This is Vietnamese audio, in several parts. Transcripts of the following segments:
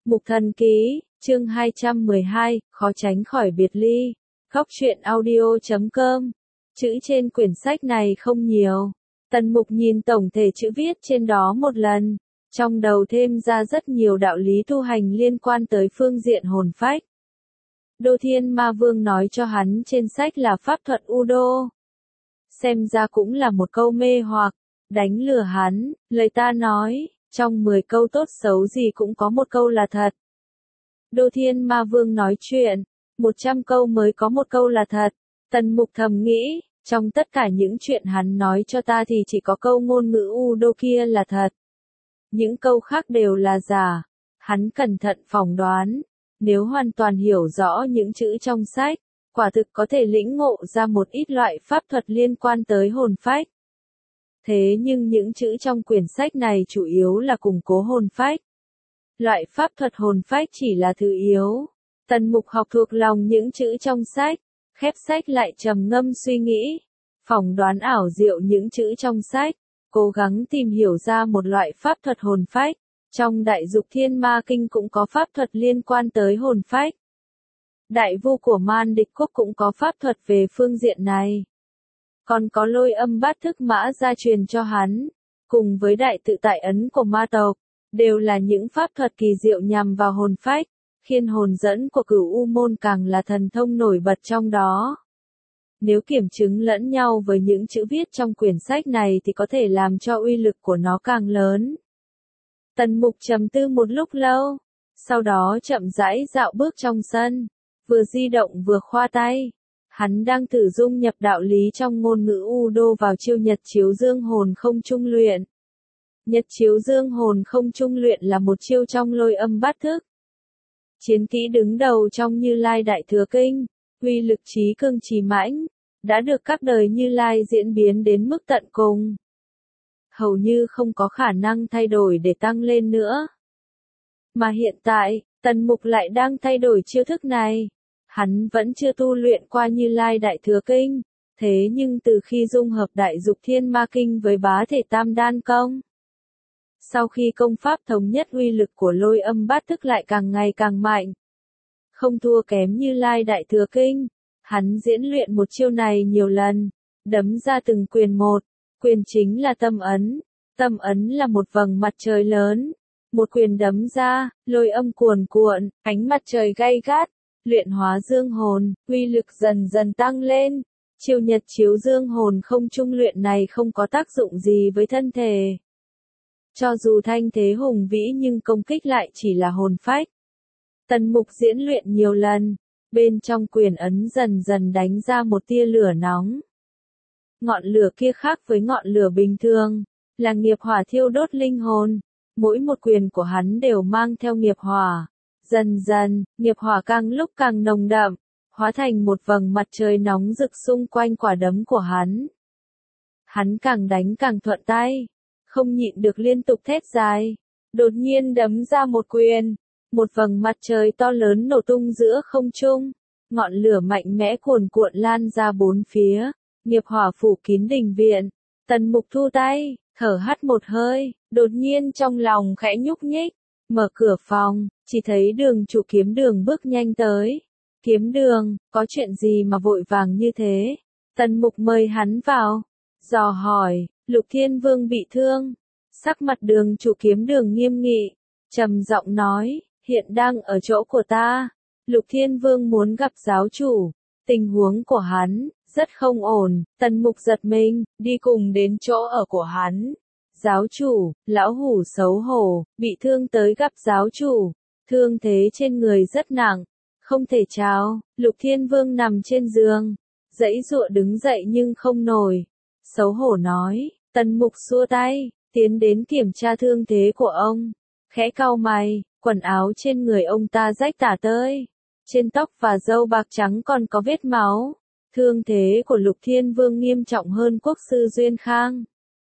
Mục Thần Ký, chương 212, khó tránh khỏi biệt ly. Góc truyện audio.com. Chữ trên quyển sách này không nhiều. Tần Mục nhìn tổng thể chữ viết trên đó một lần, trong đầu thêm ra rất nhiều đạo lý tu hành liên quan tới phương diện hồn phách. Đô Thiên Ma Vương nói cho hắn trên sách là pháp thuật Udo. Xem ra cũng là một câu mê hoặc, đánh lừa hắn, lời ta nói, trong 10 câu tốt xấu gì cũng có một câu là thật. Đô Thiên Ma Vương nói chuyện, 100 câu mới có một câu là thật. Tần Mục thầm nghĩ, trong tất cả những chuyện hắn nói cho ta thì chỉ có câu ngôn ngữ Udo kia là thật. Những câu khác đều là giả. Hắn cẩn thận phỏng đoán, nếu hoàn toàn hiểu rõ những chữ trong sách, quả thực có thể lĩnh ngộ ra một ít loại pháp thuật liên quan tới hồn phách. Thế nhưng những chữ trong quyển sách này chủ yếu là củng cố hồn phách. Loại pháp thuật hồn phách chỉ là thứ yếu. Tần Mục học thuộc lòng những chữ trong sách, khép sách lại trầm ngâm suy nghĩ, phỏng đoán ảo diệu những chữ trong sách, cố gắng tìm hiểu ra một loại pháp thuật hồn phách. Trong Đại Dục Thiên Ma Kinh cũng có pháp thuật liên quan tới hồn phách. Đại Vu của Man Địch Quốc cũng có pháp thuật về phương diện này. Còn có Lôi Âm Bát Thức Mã gia truyền cho hắn, cùng với Đại Tự Tại Ấn của ma tộc, đều là những pháp thuật kỳ diệu nhằm vào hồn phách. Khiên hồn dẫn của Cửu U môn càng là thần thông nổi bật trong đó. Nếu kiểm chứng lẫn nhau với những chữ viết trong quyển sách này thì có thể làm cho uy lực của nó càng lớn. Tần Mục trầm tư một lúc lâu, sau đó chậm rãi dạo bước trong sân, vừa di động vừa khoa tay. Hắn đang thử dung nhập đạo lý trong ngôn ngữ Udo vào chiêu Nhật Chiếu Dương Hồn Không Trung Luyện. Nhật Chiếu Dương Hồn Không Trung Luyện là một chiêu trong Lôi Âm Bát Thức. Chiến kỹ đứng đầu trong Như Lai Đại Thừa Kinh, uy lực trí cường trì mãnh, đã được các đời Như Lai diễn biến đến mức tận cùng. Hầu như không có khả năng thay đổi để tăng lên nữa. Mà hiện tại, Tần Mục lại đang thay đổi chiêu thức này. Hắn vẫn chưa tu luyện qua Như Lai Đại Thừa Kinh, thế nhưng từ khi dung hợp Đại Dục Thiên Ma Kinh với Bá Thể Tam Đan Công, sau khi công pháp thống nhất uy lực của Lôi Âm Bát Thức lại càng ngày càng mạnh. Không thua kém Như Lai Đại Thừa Kinh, hắn diễn luyện một chiêu này nhiều lần, đấm ra từng quyền một. Quyền chính là tâm ấn. Tâm ấn là một vầng mặt trời lớn. Một quyền đấm ra, lôi âm cuồn cuộn, ánh mặt trời gay gắt, luyện hóa dương hồn, uy lực dần dần tăng lên. Chiêu Nhật Chiếu Dương Hồn Không Trung Luyện này không có tác dụng gì với thân thể. Cho dù thanh thế hùng vĩ nhưng công kích lại chỉ là hồn phách. Tần Mục diễn luyện nhiều lần, bên trong quyền ấn dần dần đánh ra một tia lửa nóng. Ngọn lửa kia khác với ngọn lửa bình thường, là nghiệp hỏa thiêu đốt linh hồn. Mỗi một quyền của hắn đều mang theo nghiệp hỏa. Dần dần, nghiệp hỏa càng lúc càng nồng đậm, hóa thành một vầng mặt trời nóng rực xung quanh quả đấm của hắn. Hắn càng đánh càng thuận tay, không nhịn được liên tục thét dài. Đột nhiên đấm ra một quyền, một vầng mặt trời to lớn nổ tung giữa không trung. Ngọn lửa mạnh mẽ cuồn cuộn lan ra bốn phía. Nghiệp hỏa phủ kín đình viện. Tần Mục thu tay, thở hắt một hơi, đột nhiên trong lòng khẽ nhúc nhích, mở cửa phòng, chỉ thấy Đường chủ Kiếm Đường bước nhanh tới. Kiếm Đường, có chuyện gì mà vội vàng như thế? Tần Mục mời hắn vào, dò hỏi. Lục Thiên Vương bị thương. Sắc mặt Đường chủ Kiếm Đường nghiêm nghị, trầm giọng nói, hiện đang ở chỗ của ta. Lục Thiên Vương muốn gặp giáo chủ. Tình huống của hắn rất không ổn. Tần Mục giật mình, đi cùng đến chỗ ở của hắn. Giáo chủ, lão hủ xấu hổ, bị thương tới gặp giáo chủ. Thương thế trên người rất nặng, không thể chào. Lục Thiên Vương nằm trên giường, giãy giụa đứng dậy nhưng không nổi. Xấu hổ nói. Tần Mục xua tay, tiến đến kiểm tra thương thế của ông. Khẽ cau mày, quần áo trên người ông ta rách tả tơi. Trên tóc và râu bạc trắng còn có vết máu. Thương thế của Lục Thiên Vương nghiêm trọng hơn Quốc sư Duyên Khang.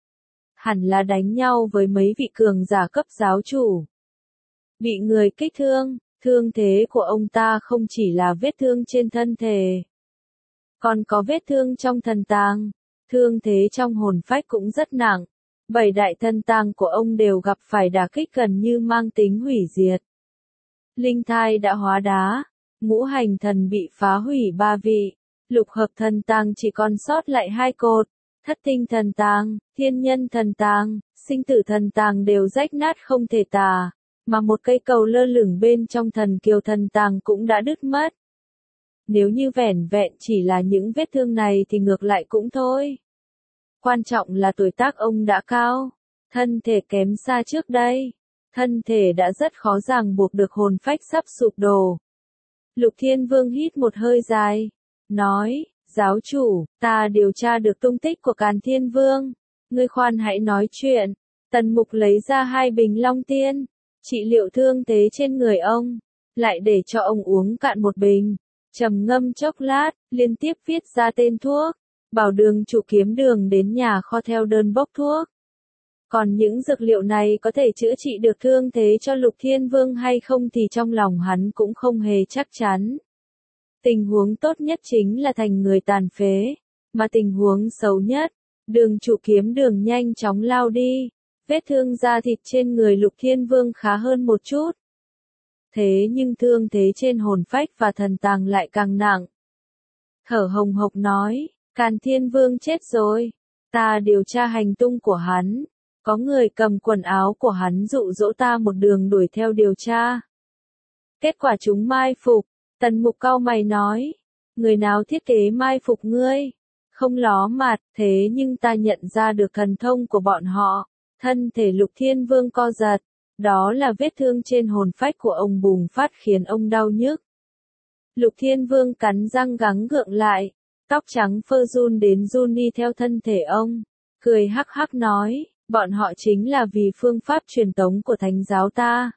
Hẳn là đánh nhau với mấy vị cường giả cấp giáo chủ. Bị người kích thương, thương thế của ông ta không chỉ là vết thương trên thân thể, còn có vết thương trong thần tàng. Thương thế trong hồn phách cũng rất nặng. 7 đại thần tàng của ông đều gặp phải đả kích gần như mang tính hủy diệt. linh thai đã hóa đá, ngũ hành thần bị phá hủy 3 vị, lục hợp thần tàng chỉ còn sót lại 2 cột, thất tinh thần tàng, thiên nhân thần tàng, sinh tử thần tàng đều rách nát không thể tả, mà một cây cầu lơ lửng bên trong thần kiều thần tàng cũng đã đứt mất. Nếu như vẻn vẹn chỉ là những vết thương này thì ngược lại cũng thôi. Quan trọng là tuổi tác ông đã cao, thân thể kém xa trước đây, thân thể đã rất khó ràng buộc được hồn phách sắp sụp đổ. Lục Thiên Vương hít một hơi dài, nói, giáo chủ, ta điều tra được tung tích của Càn Thiên Vương, ngươi khoan hãy nói chuyện. Tần Mục lấy ra 2 bình long tiên, trị liệu thương thế trên người ông, lại để cho ông uống cạn một bình, trầm ngâm chốc lát, liên tiếp viết ra tên thuốc, bảo đường chủ kiếm đường đến nhà kho theo đơn bốc thuốc. Còn những dược liệu này có thể chữa trị được thương thế cho Lục Thiên Vương hay không thì trong lòng hắn cũng không hề chắc chắn. Tình huống tốt nhất chính là thành người tàn phế, mà tình huống xấu nhất, đường chủ kiếm đường nhanh chóng lao đi, vết thương da thịt trên người Lục Thiên Vương khá hơn một chút. Thế nhưng thương thế trên hồn phách và thần tàng lại càng nặng. Thở hồng hộc nói, Càn Thiên Vương chết rồi, ta điều tra hành tung của hắn, có người cầm quần áo của hắn dụ dỗ ta một đường đuổi theo điều tra. Kết quả chúng mai phục, Tần Mục cau mày nói, người nào thiết kế mai phục ngươi? Không ló mặt, thế nhưng ta nhận ra được thần thông của bọn họ. Thân thể Lục Thiên Vương co giật, đó là vết thương trên hồn phách của ông bùng phát khiến ông đau nhức. Lục Thiên Vương cắn răng gắng gượng lại, tóc trắng phơ run đến run đi theo thân thể ông, cười hắc hắc nói, bọn họ chính là vì phương pháp truyền tống của thánh giáo ta.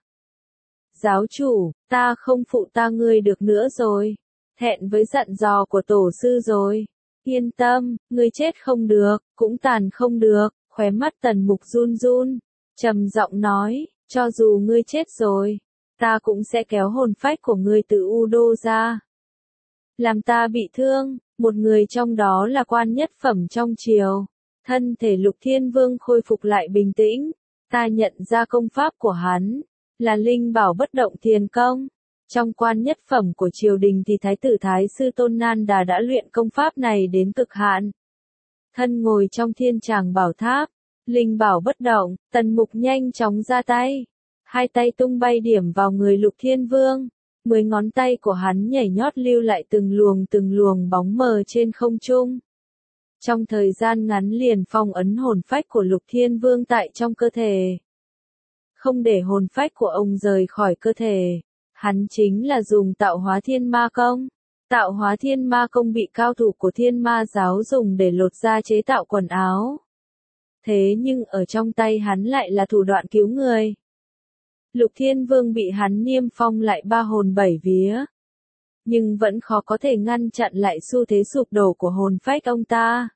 Giáo chủ, ta không phụ ta ngươi được nữa rồi, thẹn với dặn dò của tổ sư rồi. Yên tâm, ngươi chết không được, cũng tàn không được. Khóe mắt Tần Mục run run, trầm giọng nói, cho dù ngươi chết rồi, ta cũng sẽ kéo hồn phách của ngươi từ U Đô ra. Làm ta bị thương, một người trong đó là quan nhất phẩm trong triều. Thân thể Lục Thiên Vương khôi phục lại bình tĩnh, ta nhận ra công pháp của hắn, là linh bảo bất động thiền công. Trong quan nhất phẩm của triều đình thì Thái tử Thái sư Tôn Nan Đà đã luyện công pháp này đến cực hạn. Thân ngồi trong thiên tràng bảo tháp, linh bảo bất động, Tần Mục nhanh chóng ra tay. 2 tay tung bay điểm vào người Lục Thiên Vương, 10 ngón tay của hắn nhảy nhót lưu lại từng luồng bóng mờ trên không trung. Trong thời gian ngắn liền phong ấn hồn phách của Lục Thiên Vương tại trong cơ thể. Không để hồn phách của ông rời khỏi cơ thể, hắn chính là dùng tạo hóa thiên ma công. Tạo hóa thiên ma công bị cao thủ của thiên ma giáo dùng để lột da chế tạo quần áo. Thế nhưng ở trong tay hắn lại là thủ đoạn cứu người. Lục Thiên Vương bị hắn niêm phong lại 3 hồn 7 vía. Nhưng vẫn khó có thể ngăn chặn lại xu thế sụp đổ của hồn phách ông ta.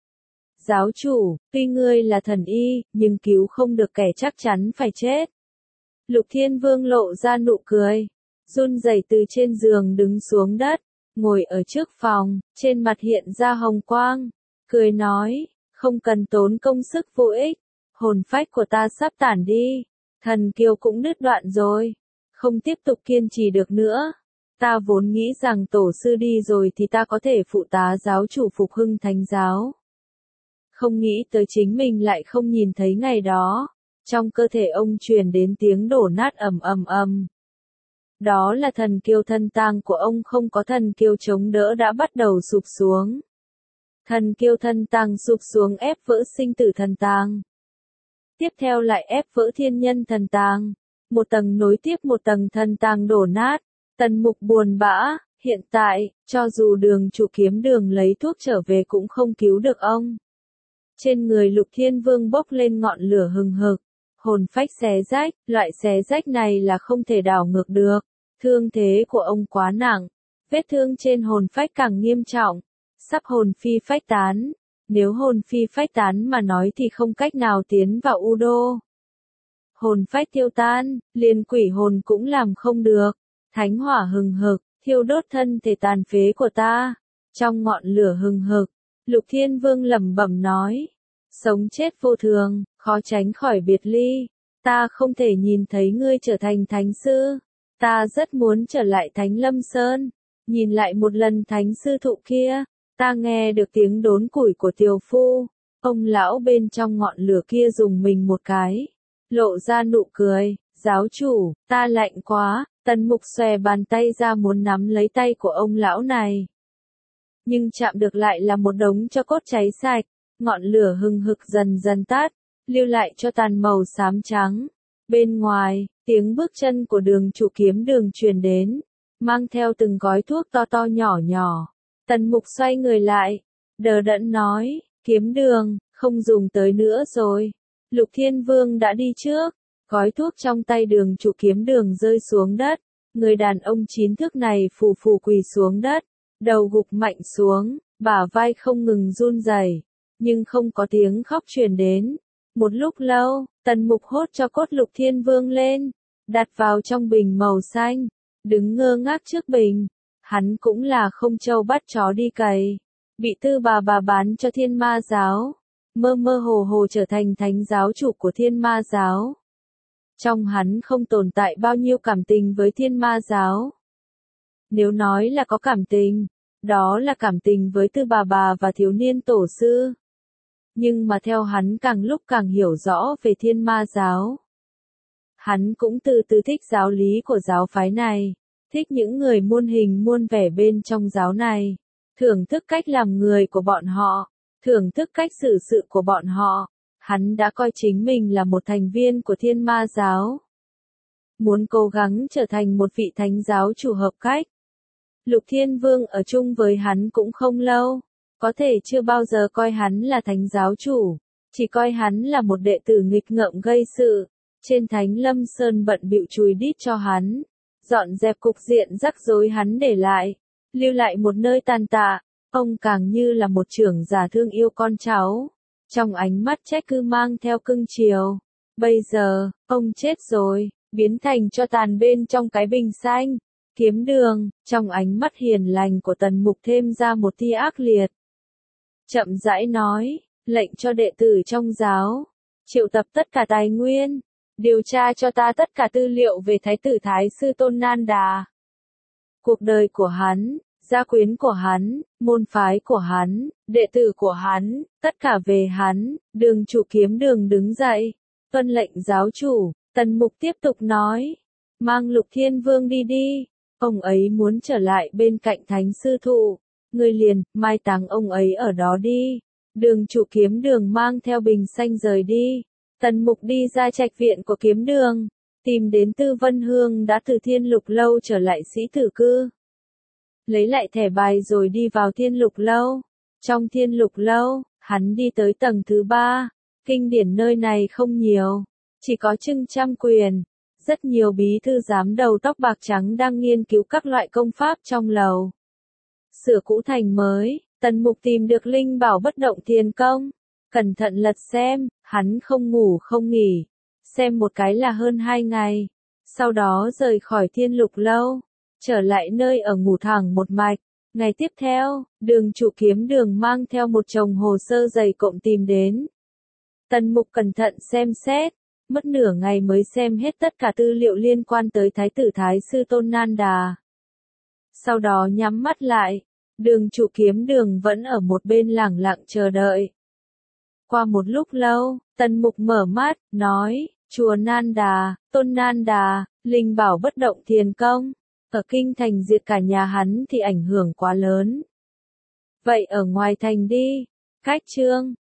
Giáo chủ, tuy ngươi là thần y, nhưng cứu không được kẻ chắc chắn phải chết. Lục Thiên Vương lộ ra nụ cười, run rẩy từ trên giường đứng xuống đất, ngồi ở trước phòng, trên mặt hiện ra hồng quang, cười nói, không cần tốn công sức vô ích, hồn phách của ta sắp tản đi, thần kiều cũng đứt đoạn rồi, không tiếp tục kiên trì được nữa. Ta vốn nghĩ rằng tổ sư đi rồi thì ta có thể phụ tá giáo chủ phục hưng thánh giáo. Không nghĩ tới chính mình lại không nhìn thấy ngày đó. Trong cơ thể ông truyền đến tiếng đổ nát ầm ầm ầm. Đó là thần kiều thần tàng của ông, không có thần kiều chống đỡ đã bắt đầu sụp xuống. Thần kiều thần tàng sụp xuống ép vỡ sinh tử thần tàng. Tiếp theo lại ép vỡ thiên nhân thần tàng. Một tầng nối tiếp một tầng thần tàng đổ nát. Tần Mục buồn bã, hiện tại, cho dù đường chủ kiếm đường lấy thuốc trở về cũng không cứu được ông. Trên người Lục Thiên Vương bốc lên ngọn lửa hừng hực, hồn phách xé rách, loại xé rách này là không thể đảo ngược được. Thương thế của ông quá nặng, vết thương trên hồn phách càng nghiêm trọng, sắp hồn phi phách tán. Nếu hồn phi phách tán mà nói thì không cách nào tiến vào U Đô. Hồn phách tiêu tan, liền quỷ hồn cũng làm không được. Thánh hỏa hừng hực, thiêu đốt thân thể tàn phế của ta. Trong ngọn lửa hừng hực, Lục Thiên Vương lẩm bẩm nói, sống chết vô thường, khó tránh khỏi biệt ly. Ta không thể nhìn thấy ngươi trở thành thánh sư. Ta rất muốn trở lại Thánh Lâm Sơn, nhìn lại một lần thánh sư thụ kia. Ta nghe được tiếng đốn củi của tiều phu. Ông lão bên trong ngọn lửa kia dùng mình một cái, lộ ra nụ cười. Giáo chủ, ta lạnh quá. Tần Mục xòe bàn tay ra muốn nắm lấy tay của ông lão này. Nhưng chạm được lại là một đống tro cốt cháy sạch. Ngọn lửa hừng hực dần dần tắt, lưu lại cho tàn màu xám trắng. Bên ngoài, tiếng bước chân của Đường chủ Kiếm Đường truyền đến, mang theo từng gói thuốc to to nhỏ nhỏ. Tần Mục xoay người lại, đờ đẫn nói, Kiếm Đường, không dùng tới nữa rồi. Lục Thiên Vương đã đi trước. Gói thuốc trong tay Đường chủ Kiếm Đường rơi xuống đất. Người đàn ông 9 thước này phù phù quỳ xuống đất, đầu gục mạnh xuống, bả vai không ngừng run rẩy, nhưng không có tiếng khóc truyền đến. Một lúc lâu, Tần Mục hốt cho cốt Lục Thiên Vương lên, đặt vào trong bình màu xanh, đứng ngơ ngác trước bình. Hắn cũng là không trâu bắt chó đi cày, bị Tư bà bán cho Thiên Ma giáo, mơ mơ hồ hồ trở thành thánh giáo chủ của Thiên Ma giáo. Trong hắn không tồn tại bao nhiêu cảm tình với Thiên Ma giáo. Nếu nói là có cảm tình, đó là cảm tình với Tư bà và thiếu niên tổ sư. Nhưng mà theo hắn càng lúc càng hiểu rõ về Thiên Ma giáo, hắn cũng từ từ thích giáo lý của giáo phái này, thích những người muôn hình muôn vẻ bên trong giáo này, thưởng thức cách làm người của bọn họ, thưởng thức cách xử sự của bọn họ. Hắn đã coi chính mình là một thành viên của Thiên Ma giáo, muốn cố gắng trở thành một vị thánh giáo chủ hợp cách. Lục Thiên Vương ở chung với hắn cũng không lâu, có thể chưa bao giờ coi hắn là thánh giáo chủ, chỉ coi hắn là một đệ tử nghịch ngợm gây sự. Trên Thánh Lâm Sơn bận bịu chùi đít cho hắn, dọn dẹp cục diện rắc rối hắn để lại, lưu lại một nơi tàn tạ. Ông càng như là một trưởng giả thương yêu con cháu, trong ánh mắt trách cứ mang theo cưng chiều. Bây giờ, ông chết rồi, biến thành tro tàn bên trong cái bình xanh. Kiếm Đường, trong ánh mắt hiền lành của Tần Mục thêm ra một tia ác liệt. Chậm rãi nói, lệnh cho đệ tử trong giáo, triệu tập tất cả tài nguyên, điều tra cho ta tất cả tư liệu về Thái tử Thái sư Tôn Nan Đà. Cuộc đời của hắn, gia quyến của hắn, môn phái của hắn, đệ tử của hắn, tất cả về hắn. Đường chủ Kiếm Đường đứng dậy, tuân lệnh giáo chủ. Tần Mục tiếp tục nói, mang Lục Thiên Vương đi đi, ông ấy muốn trở lại bên cạnh thánh sư thụ, ngươi liền mai táng ông ấy ở đó đi. Đường chủ Kiếm Đường mang theo bình xanh rời đi. Tần Mục đi ra trạch viện của Kiếm Đường, tìm đến Tư Vân Hương đã từ Thiên Lục lâu trở lại Sĩ Tử cư, lấy lại thẻ bài rồi đi vào Thiên Lục lâu. Trong Thiên Lục lâu, hắn đi tới tầng thứ 3. Kinh điển nơi này không nhiều, chỉ có chừng trăm quyền. Rất nhiều bí thư giám đầu tóc bạc trắng đang nghiên cứu các loại công pháp trong lầu. Sửa cũ thành mới, Tần Mục tìm được linh bảo bất động thiền công. Cẩn thận lật xem, hắn không ngủ không nghỉ, xem một cái là hơn 2 ngày. Sau đó rời khỏi Thiên Lục lâu, trở lại nơi ở ngủ thẳng một mạch. Ngày tiếp theo, đường chủ Kiếm Đường mang theo một chồng hồ sơ dày cộm tìm đến. Tần Mục cẩn thận xem xét, mất nửa ngày mới xem hết tất cả tư liệu liên quan tới Thái tử Thái sư Tôn Nan Đà. Sau đó nhắm mắt lại, đường chủ Kiếm Đường vẫn ở một bên lẳng lặng chờ đợi. Qua một lúc lâu, Tần Mục mở mắt, nói, chùa Nan Đà, Tôn Nan Đà, linh bảo bất động thiền công, ở kinh thành diệt cả nhà hắn thì ảnh hưởng quá lớn. Vậy ở ngoài thành đi. Cách chương